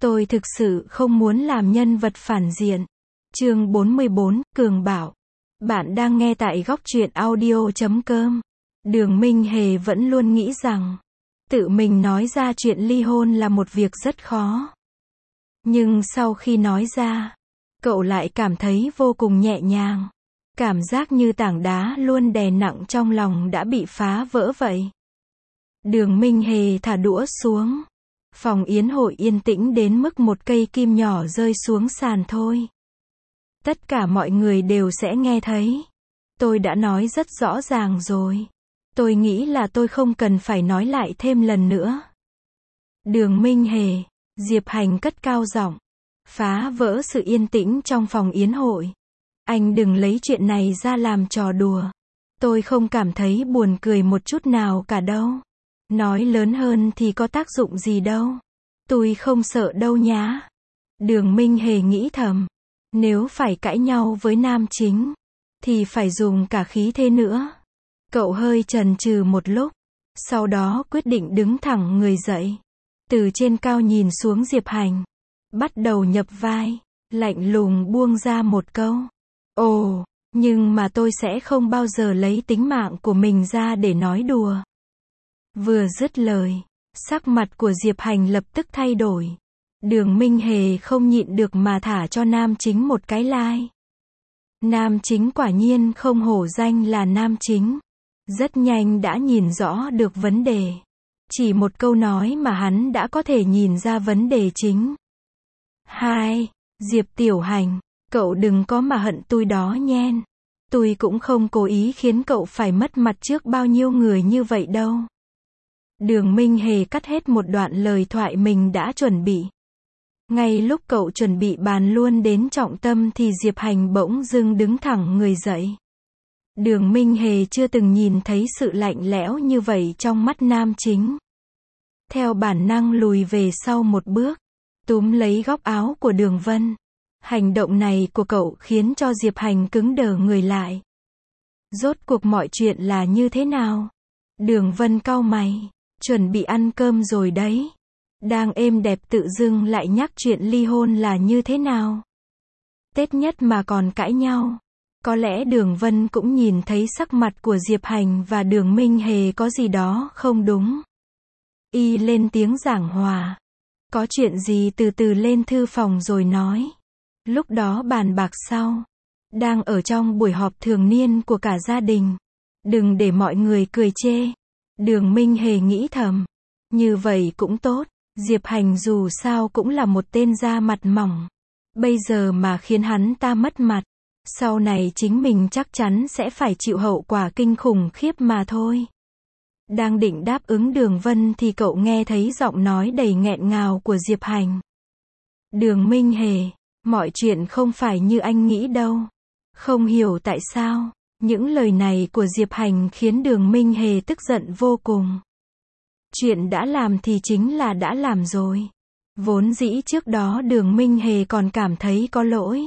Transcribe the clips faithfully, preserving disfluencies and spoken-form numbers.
Tôi thực sự không muốn làm nhân vật phản diện. Chương bốn mươi bốn, Cường Bảo. Bạn đang nghe tại góc truyện audio chấm com. Đường Minh Hề vẫn luôn nghĩ rằng, tự mình nói ra chuyện ly hôn là một việc rất khó. Nhưng sau khi nói ra, cậu lại cảm thấy vô cùng nhẹ nhàng. Cảm giác như tảng đá luôn đè nặng trong lòng đã bị phá vỡ vậy. Đường Minh Hề thả đũa xuống. Phòng yến hội yên tĩnh đến mức một cây kim nhỏ rơi xuống sàn thôi. Tất cả mọi người đều sẽ nghe thấy. Tôi đã nói rất rõ ràng rồi. Tôi nghĩ là tôi không cần phải nói lại thêm lần nữa. Đường Minh Hề, Diệp Hành cất cao giọng, phá vỡ sự yên tĩnh trong phòng yến hội. Anh đừng lấy chuyện này ra làm trò đùa. Tôi không cảm thấy buồn cười một chút nào cả đâu. Nói lớn hơn thì có tác dụng gì đâu. Tôi không sợ đâu nhá. Đường Minh Hề nghĩ thầm. Nếu phải cãi nhau với nam chính, thì phải dùng cả khí thế nữa. Cậu hơi chần chừ một lúc. Sau đó quyết định đứng thẳng người dậy. Từ trên cao nhìn xuống Diệp Hành. Bắt đầu nhập vai. Lạnh lùng buông ra một câu. Ồ, nhưng mà tôi sẽ không bao giờ lấy tính mạng của mình ra để nói đùa. Vừa dứt lời, sắc mặt của Diệp Hành lập tức thay đổi. Đường Minh Hề không nhịn được mà thả cho nam chính một cái lai. Nam chính quả nhiên không hổ danh là nam chính. Rất nhanh đã nhìn rõ được vấn đề. Chỉ một câu nói mà hắn đã có thể nhìn ra vấn đề chính. Hai, Diệp Tiểu Hành, cậu đừng có mà hận tôi đó nhen. Tôi cũng không cố ý khiến cậu phải mất mặt trước bao nhiêu người như vậy đâu. Đường Minh Hề cắt hết một đoạn lời thoại mình đã chuẩn bị. Ngay lúc cậu chuẩn bị bàn luôn đến trọng tâm thì Diệp Hành bỗng dưng đứng thẳng người dậy. Đường Minh Hề chưa từng nhìn thấy sự lạnh lẽo như vậy trong mắt nam chính. Theo bản năng lùi về sau một bước, túm lấy góc áo của Đường Vân. Hành động này của cậu khiến cho Diệp Hành cứng đờ người lại. Rốt cuộc mọi chuyện là như thế nào? Đường Vân cau mày. Chuẩn bị ăn cơm rồi đấy. Đang êm đẹp tự dưng lại nhắc chuyện ly hôn là như thế nào? Tết nhất mà còn cãi nhau. Có lẽ Đường Vân cũng nhìn thấy sắc mặt của Diệp Hành và Đường Minh Hề có gì đó không đúng. Y lên tiếng giảng hòa. Có chuyện gì từ từ lên thư phòng rồi nói. Lúc đó bàn bạc sau. Đang ở trong buổi họp thường niên của cả gia đình. Đừng để mọi người cười chê. Đường Minh Hề nghĩ thầm. Như vậy cũng tốt. Diệp Hành dù sao cũng là một tên da mặt mỏng. Bây giờ mà khiến hắn ta mất mặt. Sau này chính mình chắc chắn sẽ phải chịu hậu quả kinh khủng khiếp mà thôi. Đang định đáp ứng Đường Vân thì cậu nghe thấy giọng nói đầy nghẹn ngào của Diệp Hành. Đường Minh Hề, mọi chuyện không phải như anh nghĩ đâu. Không hiểu tại sao. Những lời này của Diệp Hành khiến Đường Minh Hề tức giận vô cùng. Chuyện đã làm thì chính là đã làm rồi. Vốn dĩ trước đó Đường Minh Hề còn cảm thấy có lỗi.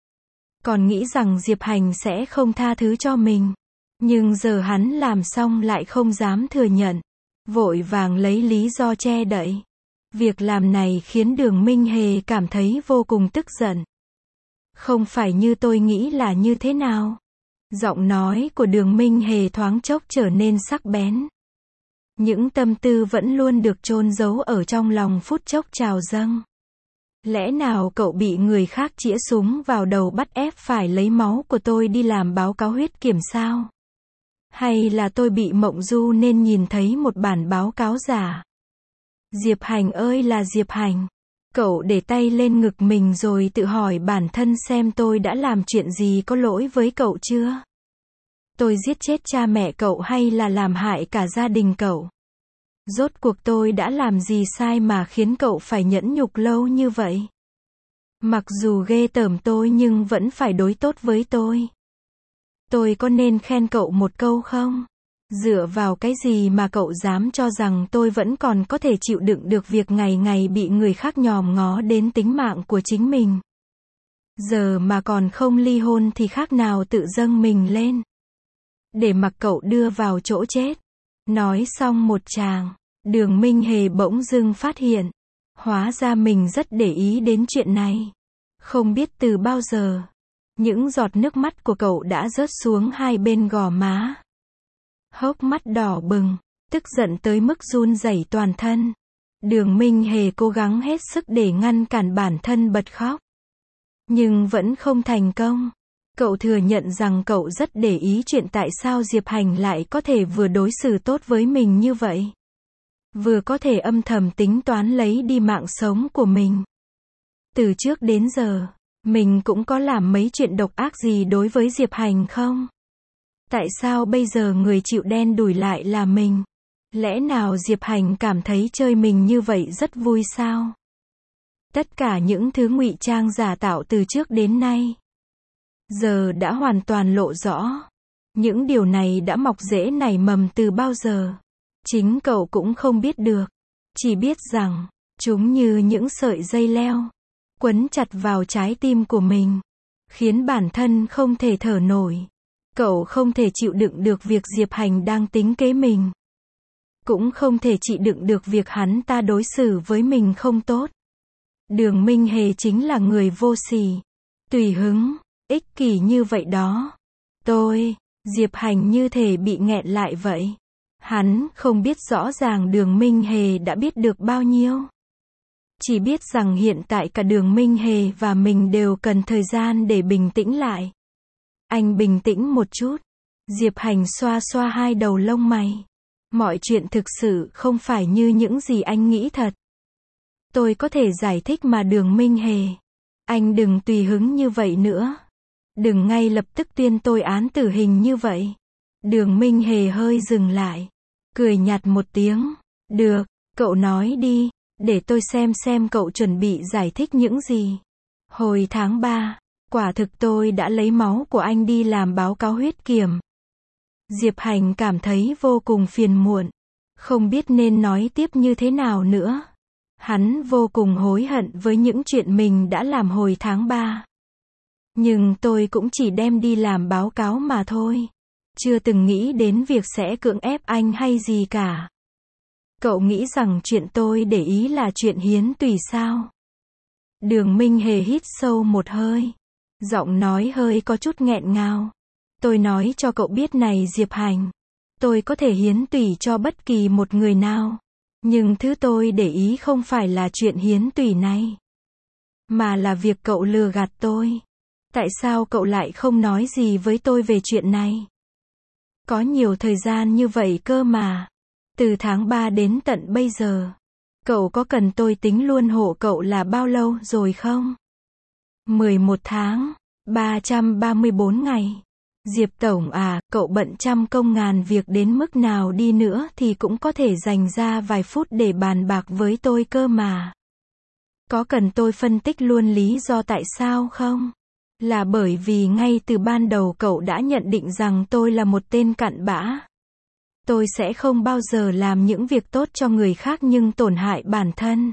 Còn nghĩ rằng Diệp Hành sẽ không tha thứ cho mình. Nhưng giờ hắn làm xong lại không dám thừa nhận. Vội vàng lấy lý do che đậy. Việc làm này khiến Đường Minh Hề cảm thấy vô cùng tức giận. Không phải như tôi nghĩ là như thế nào. Giọng nói của Đường Minh Hề thoáng chốc trở nên sắc bén. Những tâm tư vẫn luôn được chôn giấu ở trong lòng phút chốc trào dâng. Lẽ nào cậu bị người khác chĩa súng vào đầu bắt ép phải lấy máu của tôi đi làm báo cáo huyết kiểm sao? Hay là tôi bị mộng du nên nhìn thấy một bản báo cáo giả? Diệp Hành ơi là Diệp Hành. Cậu để tay lên ngực mình rồi tự hỏi bản thân xem tôi đã làm chuyện gì có lỗi với cậu chưa? Tôi giết chết cha mẹ cậu hay là làm hại cả gia đình cậu? Rốt cuộc tôi đã làm gì sai mà khiến cậu phải nhẫn nhục lâu như vậy? Mặc dù ghê tởm tôi nhưng vẫn phải đối tốt với tôi. Tôi có nên khen cậu một câu không? Dựa vào cái gì mà cậu dám cho rằng tôi vẫn còn có thể chịu đựng được việc ngày ngày bị người khác nhòm ngó đến tính mạng của chính mình? Giờ mà còn không ly hôn thì khác nào tự dâng mình lên. Để mặc cậu đưa vào chỗ chết. Nói xong một tràng, Đường Minh Hề bỗng dưng phát hiện. Hóa ra mình rất để ý đến chuyện này. Không biết từ bao giờ, những giọt nước mắt của cậu đã rớt xuống hai bên gò má. Hốc mắt đỏ bừng, tức giận tới mức run rẩy toàn thân. Đường Minh Hề cố gắng hết sức để ngăn cản bản thân bật khóc. Nhưng vẫn không thành công. Cậu thừa nhận rằng cậu rất để ý chuyện tại sao Diệp Hành lại có thể vừa đối xử tốt với mình như vậy, vừa có thể âm thầm tính toán lấy đi mạng sống của mình. Từ trước đến giờ, mình cũng có làm mấy chuyện độc ác gì đối với Diệp Hành không? Tại sao bây giờ người chịu đen đủi lại là mình? Lẽ nào Diệp Hành cảm thấy chơi mình như vậy rất vui sao? Tất cả những thứ ngụy trang giả tạo từ trước đến nay, giờ đã hoàn toàn lộ rõ. Những điều này đã mọc rễ nảy mầm từ bao giờ? Chính cậu cũng không biết được. Chỉ biết rằng, chúng như những sợi dây leo, quấn chặt vào trái tim của mình, khiến bản thân không thể thở nổi. Cậu không thể chịu đựng được việc Diệp Hành đang tính kế mình. Cũng không thể chịu đựng được việc hắn ta đối xử với mình không tốt. Đường Minh Hề chính là người vô sỉ, tùy hứng, ích kỷ như vậy đó. Tôi, Diệp Hành như thể bị nghẹn lại vậy. Hắn không biết rõ ràng Đường Minh Hề đã biết được bao nhiêu. Chỉ biết rằng hiện tại cả Đường Minh Hề và mình đều cần thời gian để bình tĩnh lại. Anh bình tĩnh một chút. Diệp Hành xoa xoa hai đầu lông mày. Mọi chuyện thực sự không phải như những gì anh nghĩ thật. Tôi có thể giải thích mà Đường Minh Hề. Anh đừng tùy hứng như vậy nữa. Đừng ngay lập tức tuyên tôi án tử hình như vậy. Đường Minh Hề hơi dừng lại, cười nhạt một tiếng. Được, cậu nói đi, để tôi xem xem cậu chuẩn bị giải thích những gì. Hồi tháng ba, quả thực tôi đã lấy máu của anh đi làm báo cáo huyết kiểm. Diệp Hành cảm thấy vô cùng phiền muộn, không biết nên nói tiếp như thế nào nữa. Hắn vô cùng hối hận với những chuyện mình đã làm hồi tháng ba. Nhưng tôi cũng chỉ đem đi làm báo cáo mà thôi. Chưa từng nghĩ đến việc sẽ cưỡng ép anh hay gì cả. Cậu nghĩ rằng chuyện tôi để ý là chuyện hiến tùy sao? Đường Minh Hề hít sâu một hơi. Giọng nói hơi có chút nghẹn ngào. Tôi nói cho cậu biết này Diệp Hành. Tôi có thể hiến tùy cho bất kỳ một người nào. Nhưng thứ tôi để ý không phải là chuyện hiến tùy này, mà là việc cậu lừa gạt tôi. Tại sao cậu lại không nói gì với tôi về chuyện này? Có nhiều thời gian như vậy cơ mà. Từ tháng ba đến tận bây giờ. Cậu có cần tôi tính luôn hộ cậu là bao lâu rồi không? mười một tháng, ba trăm ba mươi bốn ngày. Diệp Tổng à, cậu bận trăm công ngàn việc đến mức nào đi nữa thì cũng có thể dành ra vài phút để bàn bạc với tôi cơ mà. Có cần tôi phân tích luôn lý do tại sao không? Là bởi vì ngay từ ban đầu cậu đã nhận định rằng tôi là một tên cặn bã. Tôi sẽ không bao giờ làm những việc tốt cho người khác nhưng tổn hại bản thân.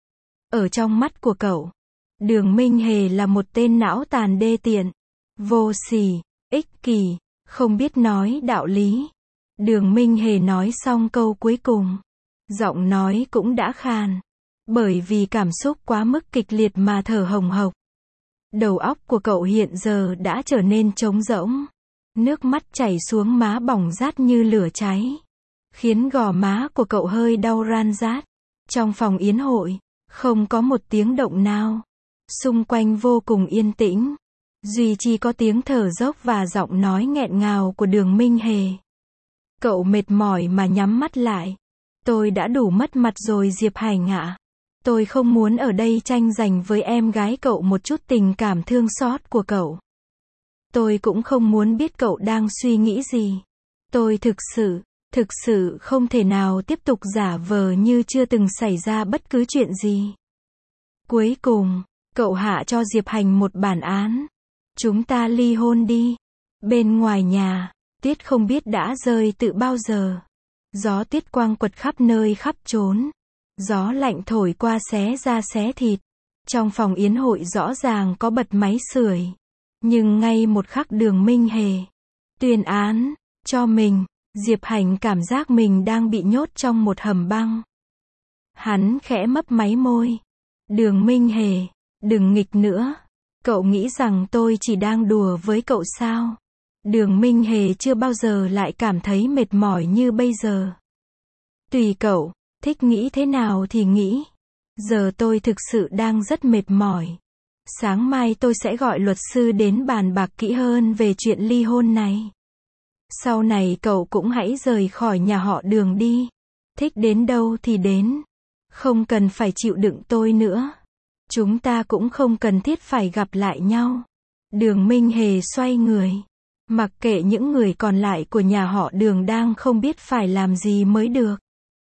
Ở trong mắt của cậu, Đường Minh Hề là một tên não tàn đê tiện, vô sỉ, ích kỷ, không biết nói đạo lý. Đường Minh Hề nói xong câu cuối cùng, giọng nói cũng đã khàn, bởi vì cảm xúc quá mức kịch liệt mà thở hồng hộc. Đầu óc của cậu hiện giờ đã trở nên trống rỗng. Nước mắt chảy xuống má bỏng rát như lửa cháy, khiến gò má của cậu hơi đau ran rát. Trong phòng yến hội, không có một tiếng động nào. Xung quanh vô cùng yên tĩnh. Duy chỉ có tiếng thở dốc và giọng nói nghẹn ngào của Đường Minh Hề. Cậu mệt mỏi mà nhắm mắt lại. Tôi đã đủ mất mặt rồi Diệp Hành ạ. Tôi không muốn ở đây tranh giành với em gái cậu một chút tình cảm thương xót của cậu. Tôi cũng không muốn biết cậu đang suy nghĩ gì. Tôi thực sự, thực sự không thể nào tiếp tục giả vờ như chưa từng xảy ra bất cứ chuyện gì. Cuối cùng, cậu hạ cho Diệp Hành một bản án. Chúng ta ly hôn đi. Bên ngoài nhà, tuyết không biết đã rơi từ bao giờ. Gió tuyết quang quật khắp nơi khắp chốn. Gió lạnh thổi qua xé da xé thịt. Trong phòng yến hội rõ ràng có bật máy sưởi. Nhưng ngay một khắc Đường Minh Hề tuyên án cho mình, Diệp Hành cảm giác mình đang bị nhốt trong một hầm băng. Hắn khẽ mấp máy môi, Đường Minh Hề, đừng nghịch nữa. Cậu nghĩ rằng tôi chỉ đang đùa với cậu sao? Đường Minh Hề chưa bao giờ lại cảm thấy mệt mỏi như bây giờ. Tùy cậu, thích nghĩ thế nào thì nghĩ. Giờ tôi thực sự đang rất mệt mỏi. Sáng mai tôi sẽ gọi luật sư đến bàn bạc kỹ hơn về chuyện ly hôn này. Sau này cậu cũng hãy rời khỏi nhà họ Đường đi. Thích đến đâu thì đến. Không cần phải chịu đựng tôi nữa. Chúng ta cũng không cần thiết phải gặp lại nhau. Đường Minh Hề xoay người. Mặc kệ những người còn lại của nhà họ Đường đang không biết phải làm gì mới được.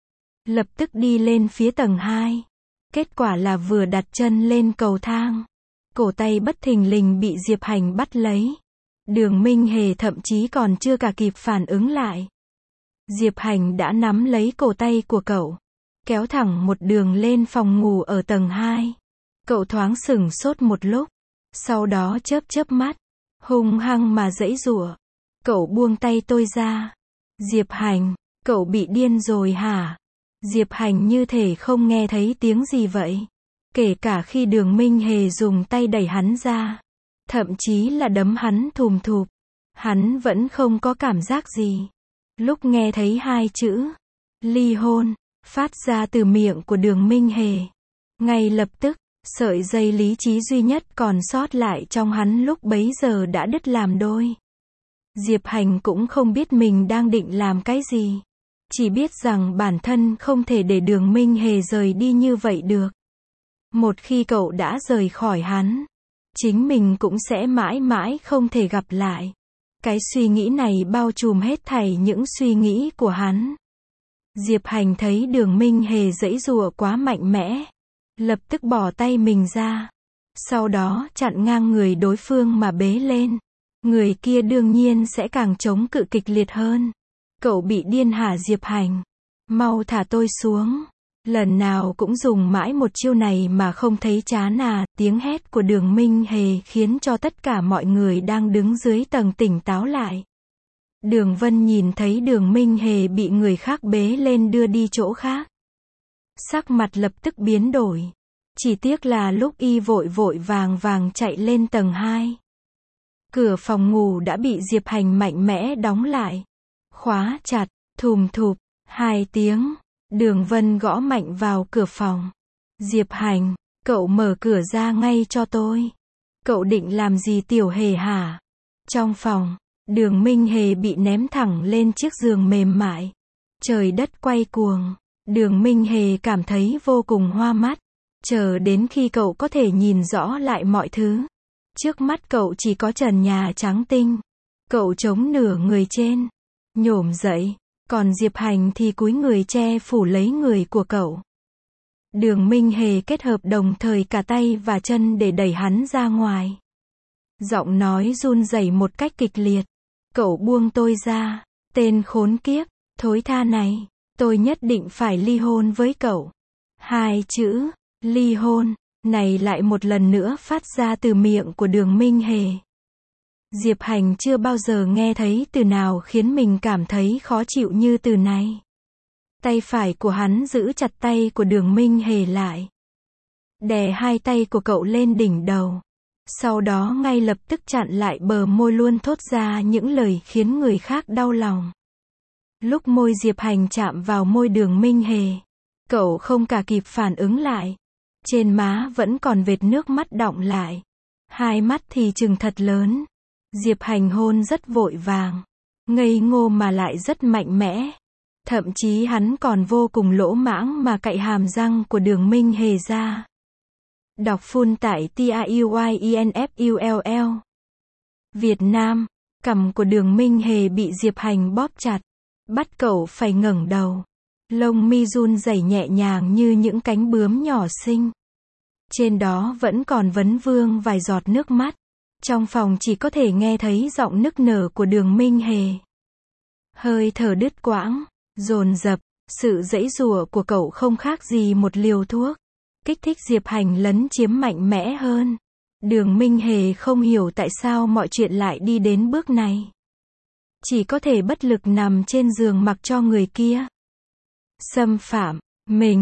Lập tức đi lên phía tầng hai. Kết quả là vừa đặt chân lên cầu thang, cổ tay bất thình lình bị Diệp Hành bắt lấy. Đường Minh Hề thậm chí còn chưa cả kịp phản ứng lại. Diệp Hành đã nắm lấy cổ tay của cậu, kéo thẳng một đường lên phòng ngủ ở tầng hai. Cậu thoáng sửng sốt một lúc, sau đó chớp chớp mắt, hung hăng mà giãy giụa. Cậu buông tay tôi ra. Diệp Hành, cậu bị điên rồi hả? Diệp Hành như thể không nghe thấy tiếng gì vậy. Kể cả khi Đường Minh Hề dùng tay đẩy hắn ra, thậm chí là đấm hắn thùm thụp, hắn vẫn không có cảm giác gì. Lúc nghe thấy hai chữ ly hôn phát ra từ miệng của Đường Minh Hề, ngay lập tức, sợi dây lý trí duy nhất còn sót lại trong hắn lúc bấy giờ đã đứt làm đôi. Diệp Hành cũng không biết mình đang định làm cái gì. Chỉ biết rằng bản thân không thể để Đường Minh Hề rời đi như vậy được. Một khi cậu đã rời khỏi hắn, chính mình cũng sẽ mãi mãi không thể gặp lại. Cái suy nghĩ này bao trùm hết thảy những suy nghĩ của hắn. Diệp Hành thấy Đường Minh Hề giãy giụa quá mạnh mẽ, lập tức bỏ tay mình ra. Sau đó chặn ngang người đối phương mà bế lên. Người kia đương nhiên sẽ càng chống cự kịch liệt hơn. Cậu bị điên hả Diệp Hành? Mau thả tôi xuống. Lần nào cũng dùng mãi một chiêu này mà không thấy chán à? Tiếng hét của Đường Minh Hề khiến cho tất cả mọi người đang đứng dưới tầng tỉnh táo lại. Đường Vân nhìn thấy Đường Minh Hề bị người khác bế lên đưa đi chỗ khác. Sắc mặt lập tức biến đổi. Chỉ tiếc là lúc y vội vội vàng vàng chạy lên tầng hai, cửa phòng ngủ đã bị Diệp Hành mạnh mẽ đóng lại. Khóa chặt, thùm thụp, hai tiếng. Đường Vân gõ mạnh vào cửa phòng. Diệp Hành, cậu mở cửa ra ngay cho tôi. Cậu định làm gì Tiểu Hề hả? Trong phòng, Đường Minh Hề bị ném thẳng lên chiếc giường mềm mại. Trời đất quay cuồng. Đường Minh Hề cảm thấy vô cùng hoa mắt. Chờ đến khi cậu có thể nhìn rõ lại mọi thứ. Trước mắt cậu chỉ có trần nhà trắng tinh. Cậu chống nửa người trên, nhổm dậy, còn Diệp Hành thì cúi người che phủ lấy người của cậu. Đường Minh Hề kết hợp đồng thời cả tay và chân để đẩy hắn ra ngoài. Giọng nói run rẩy một cách kịch liệt. Cậu buông tôi ra, tên khốn kiếp, thối tha này, tôi nhất định phải ly hôn với cậu. Hai chữ, ly hôn, này lại một lần nữa phát ra từ miệng của Đường Minh Hề. Diệp Hành chưa bao giờ nghe thấy từ nào khiến mình cảm thấy khó chịu như từ này. Tay phải của hắn giữ chặt tay của Đường Minh Hề lại. Đè hai tay của cậu lên đỉnh đầu. Sau đó ngay lập tức chặn lại bờ môi luôn thốt ra những lời khiến người khác đau lòng. Lúc môi Diệp Hành chạm vào môi Đường Minh Hề, cậu không cả kịp phản ứng lại. Trên má vẫn còn vệt nước mắt đọng lại. Hai mắt thì trừng thật lớn. Diệp Hành hôn rất vội vàng, ngây ngô mà lại rất mạnh mẽ. Thậm chí hắn còn vô cùng lỗ mãng mà cạy hàm răng của Đường Minh Hề ra. Đọc full tại T A U Y E N F U L L. Việt Nam, cằm của Đường Minh Hề bị Diệp Hành bóp chặt, bắt cậu phải ngẩng đầu. Lông mi run rẩy nhẹ nhàng như những cánh bướm nhỏ xinh. Trên đó vẫn còn vấn vương vài giọt nước mắt. Trong phòng chỉ có thể nghe thấy giọng nức nở của Đường Minh Hề. Hơi thở đứt quãng, dồn dập, sự giãy giụa của cậu không khác gì một liều thuốc. Kích thích Diệp Hành lấn chiếm mạnh mẽ hơn. Đường Minh Hề không hiểu tại sao mọi chuyện lại đi đến bước này. Chỉ có thể bất lực nằm trên giường mặc cho người kia xâm phạm mình.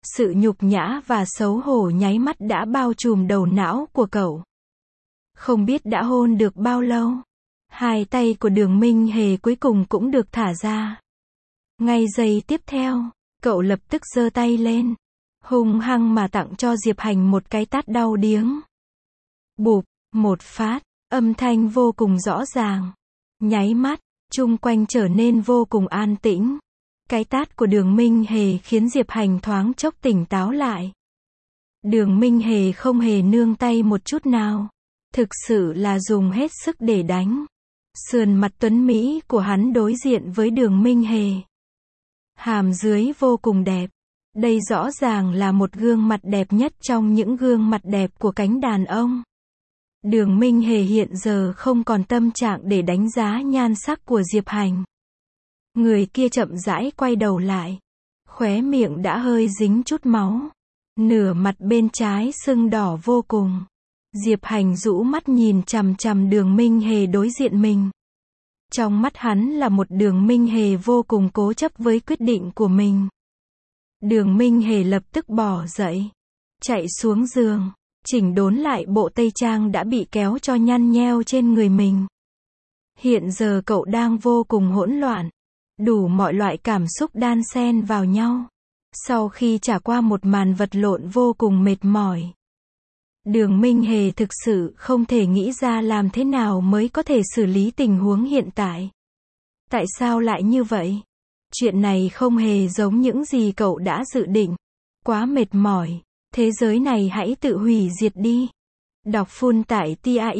Sự nhục nhã và xấu hổ nháy mắt đã bao trùm đầu não của cậu. Không biết đã hôn được bao lâu. Hai tay của Đường Minh Hề cuối cùng cũng được thả ra. Ngay giây tiếp theo, cậu lập tức giơ tay lên, hung hăng mà tặng cho Diệp Hành một cái tát đau điếng. Bụp, một phát, âm thanh vô cùng rõ ràng. Nháy mắt, chung quanh trở nên vô cùng an tĩnh. Cái tát của Đường Minh Hề khiến Diệp Hành thoáng chốc tỉnh táo lại. Đường Minh Hề không hề nương tay một chút nào. Thực sự là dùng hết sức để đánh. Sườn mặt tuấn mỹ của hắn đối diện với Đường Minh Hề. Hàm dưới vô cùng đẹp. Đây rõ ràng là một gương mặt đẹp nhất trong những gương mặt đẹp của cánh đàn ông. Đường Minh Hề hiện giờ không còn tâm trạng để đánh giá nhan sắc của Diệp Hành. Người kia chậm rãi quay đầu lại. Khóe miệng đã hơi dính chút máu. Nửa mặt bên trái sưng đỏ vô cùng. Diệp Hành rũ mắt nhìn chằm chằm Đường Minh Hề đối diện mình. Trong mắt hắn là một Đường Minh Hề vô cùng cố chấp với quyết định của mình. Đường Minh Hề lập tức bỏ dậy, chạy xuống giường, chỉnh đốn lại bộ tây trang đã bị kéo cho nhăn nheo trên người mình. Hiện giờ cậu đang vô cùng hỗn loạn, đủ mọi loại cảm xúc đan xen vào nhau. Sau khi trải qua một màn vật lộn vô cùng mệt mỏi, Đường Minh Hề thực sự không thể nghĩ ra làm thế nào mới có thể xử lý tình huống hiện tại. Tại sao lại như vậy? Chuyện này không hề giống những gì cậu đã dự định. Quá mệt mỏi. Thế giới này hãy tự hủy diệt đi. Đọc full tại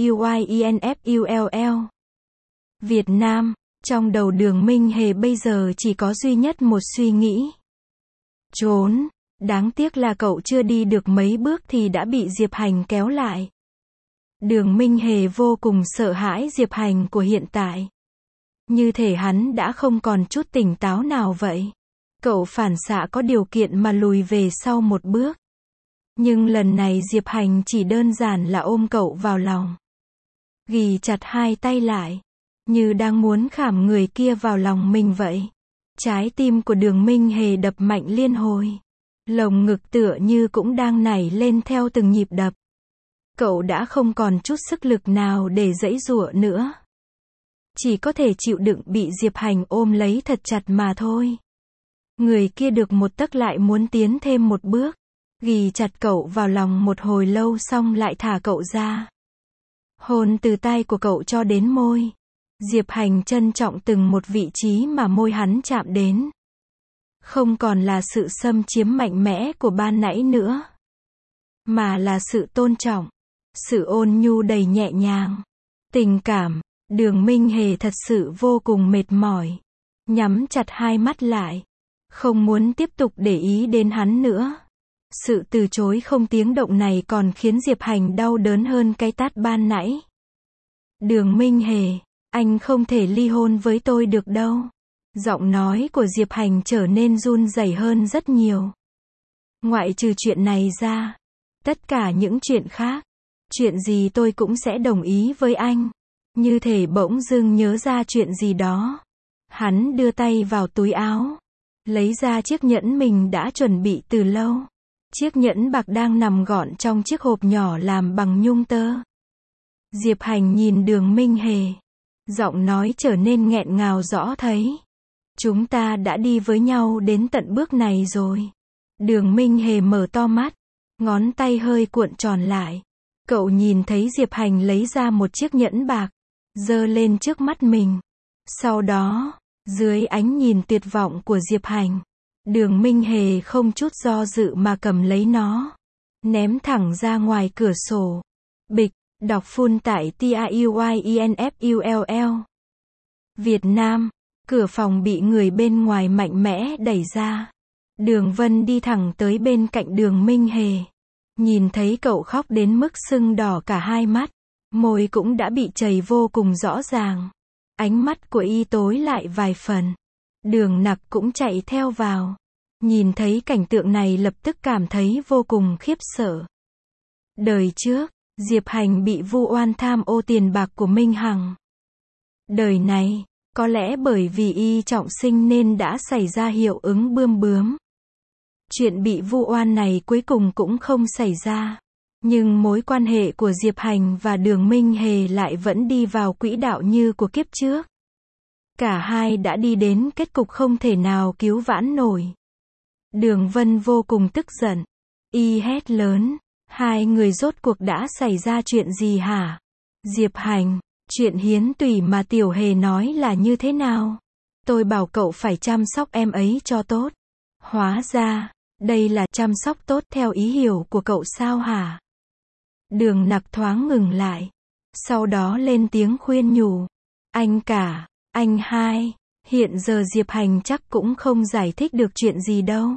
TIUYINFULL. Việt Nam, trong đầu Đường Minh Hề bây giờ chỉ có duy nhất một suy nghĩ. Trốn. Đáng tiếc là cậu chưa đi được mấy bước thì đã bị Diệp Hành kéo lại. Đường Minh Hề vô cùng sợ hãi Diệp Hành của hiện tại. Như thể hắn đã không còn chút tỉnh táo nào vậy. Cậu phản xạ có điều kiện mà lùi về sau một bước. Nhưng lần này Diệp Hành chỉ đơn giản là ôm cậu vào lòng. Ghì chặt hai tay lại. Như đang muốn khảm người kia vào lòng mình vậy. Trái tim của Đường Minh Hề đập mạnh liên hồi. Lồng ngực tựa như cũng đang nảy lên theo từng nhịp đập. Cậu đã không còn chút sức lực nào để giãy giụa nữa. Chỉ có thể chịu đựng bị Diệp Hành ôm lấy thật chặt mà thôi. Người kia được một tấc lại muốn tiến thêm một bước. Ghì chặt cậu vào lòng một hồi lâu xong lại thả cậu ra. Hôn từ tai của cậu cho đến môi. Diệp Hành trân trọng từng một vị trí mà môi hắn chạm đến. Không còn là sự xâm chiếm mạnh mẽ của ban nãy nữa. Mà là sự tôn trọng. Sự ôn nhu đầy nhẹ nhàng. Tình cảm. Đường Minh Hề thật sự vô cùng mệt mỏi. Nhắm chặt hai mắt lại. Không muốn tiếp tục để ý đến hắn nữa. Sự từ chối không tiếng động này còn khiến Diệp Hành đau đớn hơn cái tát ban nãy. Đường Minh Hề, anh không thể ly hôn với tôi được đâu. Giọng nói của Diệp Hành trở nên run rẩy hơn rất nhiều. Ngoại trừ chuyện này ra, tất cả những chuyện khác, chuyện gì tôi cũng sẽ đồng ý với anh. Như thể bỗng dưng nhớ ra chuyện gì đó. Hắn đưa tay vào túi áo, lấy ra chiếc nhẫn mình đã chuẩn bị từ lâu. Chiếc nhẫn bạc đang nằm gọn trong chiếc hộp nhỏ làm bằng nhung tơ. Diệp Hành nhìn Đường Minh Hề. Giọng nói trở nên nghẹn ngào rõ thấy. Chúng ta đã đi với nhau đến tận bước này rồi. Đường Minh Hề mở to mắt. Ngón tay hơi cuộn tròn lại. Cậu nhìn thấy Diệp Hành lấy ra một chiếc nhẫn bạc. Giơ lên trước mắt mình. Sau đó, dưới ánh nhìn tuyệt vọng của Diệp Hành, Đường Minh Hề không chút do dự mà cầm lấy nó. Ném thẳng ra ngoài cửa sổ. Bịch, đọc full tại TIUYINFULL. Việt Nam, cửa phòng bị người bên ngoài mạnh mẽ đẩy ra. Đường Vân đi thẳng tới bên cạnh Đường Minh Hề. Nhìn thấy cậu khóc đến mức sưng đỏ cả hai mắt. Môi cũng đã bị chảy vô cùng rõ ràng. Ánh mắt của y tối lại vài phần. Đường Nặc cũng chạy theo vào. Nhìn thấy cảnh tượng này lập tức cảm thấy vô cùng khiếp sợ. Đời trước, Diệp Hành bị vu oan tham ô tiền bạc của Minh Hằng. Đời này, có lẽ bởi vì y trọng sinh nên đã xảy ra hiệu ứng bươm bướm. Chuyện bị vu oan này cuối cùng cũng không xảy ra. Nhưng mối quan hệ của Diệp Hành và Đường Minh Hề lại vẫn đi vào quỹ đạo như của kiếp trước. Cả hai đã đi đến kết cục không thể nào cứu vãn nổi. Đường Vân vô cùng tức giận. Y hét lớn. Hai người rốt cuộc đã xảy ra chuyện gì hả? Diệp Hành, chuyện hiến tủy mà Tiểu Hề nói là như thế nào? Tôi bảo cậu phải chăm sóc em ấy cho tốt. Hóa ra, đây là chăm sóc tốt theo ý hiểu của cậu sao hả? Đường Nặc thoáng ngừng lại. Sau đó lên tiếng khuyên nhủ. Anh cả, anh hai, hiện giờ Diệp Hành chắc cũng không giải thích được chuyện gì đâu.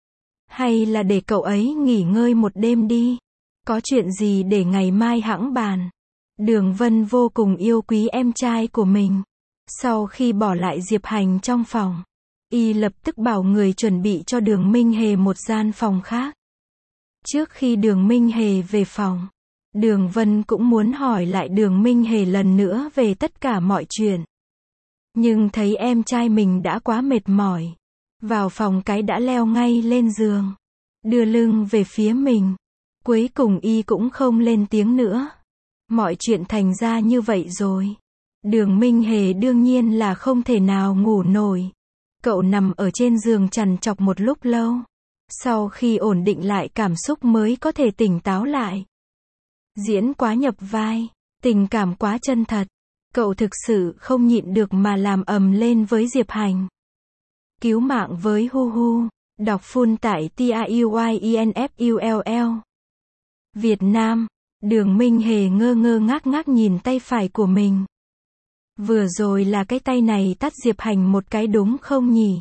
Hay là để cậu ấy nghỉ ngơi một đêm đi. Có chuyện gì để ngày mai hẵng bàn. Đường Vân vô cùng yêu quý em trai của mình. Sau khi bỏ lại Diệp Hành trong phòng, y lập tức bảo người chuẩn bị cho Đường Minh Hề một gian phòng khác. Trước khi Đường Minh Hề về phòng, Đường Vân cũng muốn hỏi lại Đường Minh Hề lần nữa về tất cả mọi chuyện. Nhưng thấy em trai mình đã quá mệt mỏi. Vào phòng cái đã leo ngay lên giường. Đưa lưng về phía mình. Cuối cùng y cũng không lên tiếng nữa. Mọi chuyện thành ra như vậy rồi. Đường Minh Hề đương nhiên là không thể nào ngủ nổi. Cậu nằm ở trên giường trằn trọc một lúc lâu. Sau khi ổn định lại cảm xúc mới có thể tỉnh táo lại. Diễn quá nhập vai. Tình cảm quá chân thật. Cậu thực sự không nhịn được mà làm ầm lên với Diệp Hành. Cứu mạng với Hu Hu. Đọc full tại T A U Y I N F U L L. Việt Nam. Đường Minh Hề ngơ ngơ ngác ngác nhìn tay phải của mình. Vừa rồi là cái tay này tát Diệp Hành một cái đúng không nhỉ?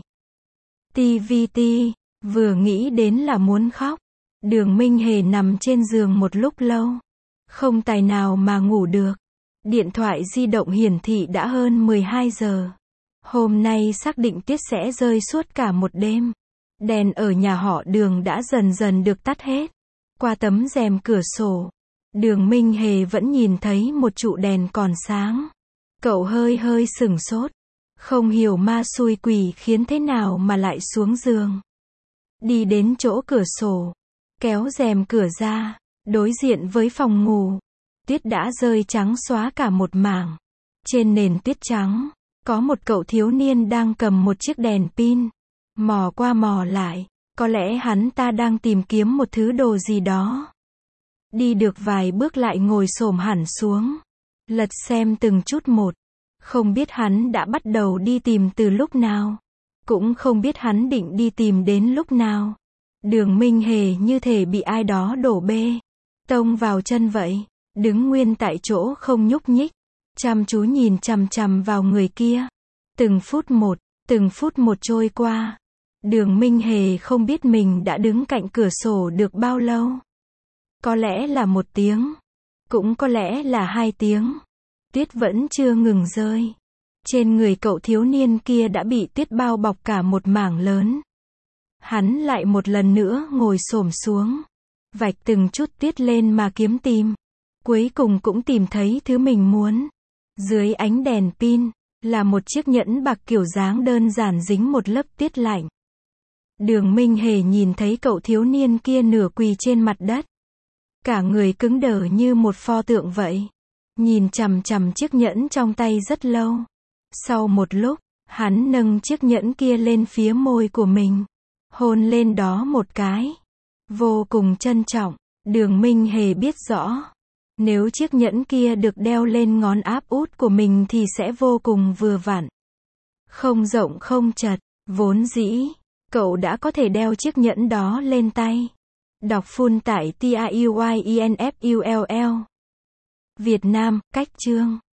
tê vê tê. Vừa nghĩ đến là muốn khóc. Đường Minh Hề nằm trên giường một lúc lâu. Không tài nào mà ngủ được. Điện thoại di động hiển thị đã hơn mười hai giờ. Hôm nay xác định tuyết sẽ rơi suốt cả một đêm. Đèn ở nhà họ Đường đã dần dần được tắt hết. Qua tấm rèm cửa sổ, Đường Minh Hề vẫn nhìn thấy một trụ đèn còn sáng. Cậu hơi hơi sửng sốt. Không hiểu ma xui quỷ khiến thế nào mà lại xuống giường. Đi đến chỗ cửa sổ, kéo rèm cửa ra, đối diện với phòng ngủ. Tuyết đã rơi trắng xóa cả một mảng. Trên nền tuyết trắng, có một cậu thiếu niên đang cầm một chiếc đèn pin. Mò qua mò lại, có lẽ hắn ta đang tìm kiếm một thứ đồ gì đó. Đi được vài bước lại ngồi xổm hẳn xuống. Lật xem từng chút một. Không biết hắn đã bắt đầu đi tìm từ lúc nào. Cũng không biết hắn định đi tìm đến lúc nào. Đường Minh Hề như thể bị ai đó đổ bê tông vào chân vậy. Đứng nguyên tại chỗ không nhúc nhích. Chăm chú nhìn chằm chằm vào người kia. Từng phút một, từng phút một trôi qua. Đường Minh Hề không biết mình đã đứng cạnh cửa sổ được bao lâu. Có lẽ là một tiếng. Cũng có lẽ là hai tiếng. Tuyết vẫn chưa ngừng rơi. Trên người cậu thiếu niên kia đã bị tuyết bao bọc cả một mảng lớn. Hắn lại một lần nữa ngồi xổm xuống. Vạch từng chút tuyết lên mà kiếm tìm. Cuối cùng cũng tìm thấy thứ mình muốn. Dưới ánh đèn pin, là một chiếc nhẫn bạc kiểu dáng đơn giản dính một lớp tuyết lạnh. Đường Minh Hề nhìn thấy cậu thiếu niên kia nửa quỳ trên mặt đất. Cả người cứng đờ như một pho tượng vậy. Nhìn chằm chằm chiếc nhẫn trong tay rất lâu. Sau một lúc, hắn nâng chiếc nhẫn kia lên phía môi của mình. Hôn lên đó một cái. Vô cùng trân trọng. Đường Minh Hề biết rõ. Nếu chiếc nhẫn kia được đeo lên ngón áp út của mình thì sẽ vô cùng vừa vặn. Không rộng không chật. Vốn dĩ, cậu đã có thể đeo chiếc nhẫn đó lên tay. Đọc full tại T A U Y I N F U L L. Việt Nam, cách chương.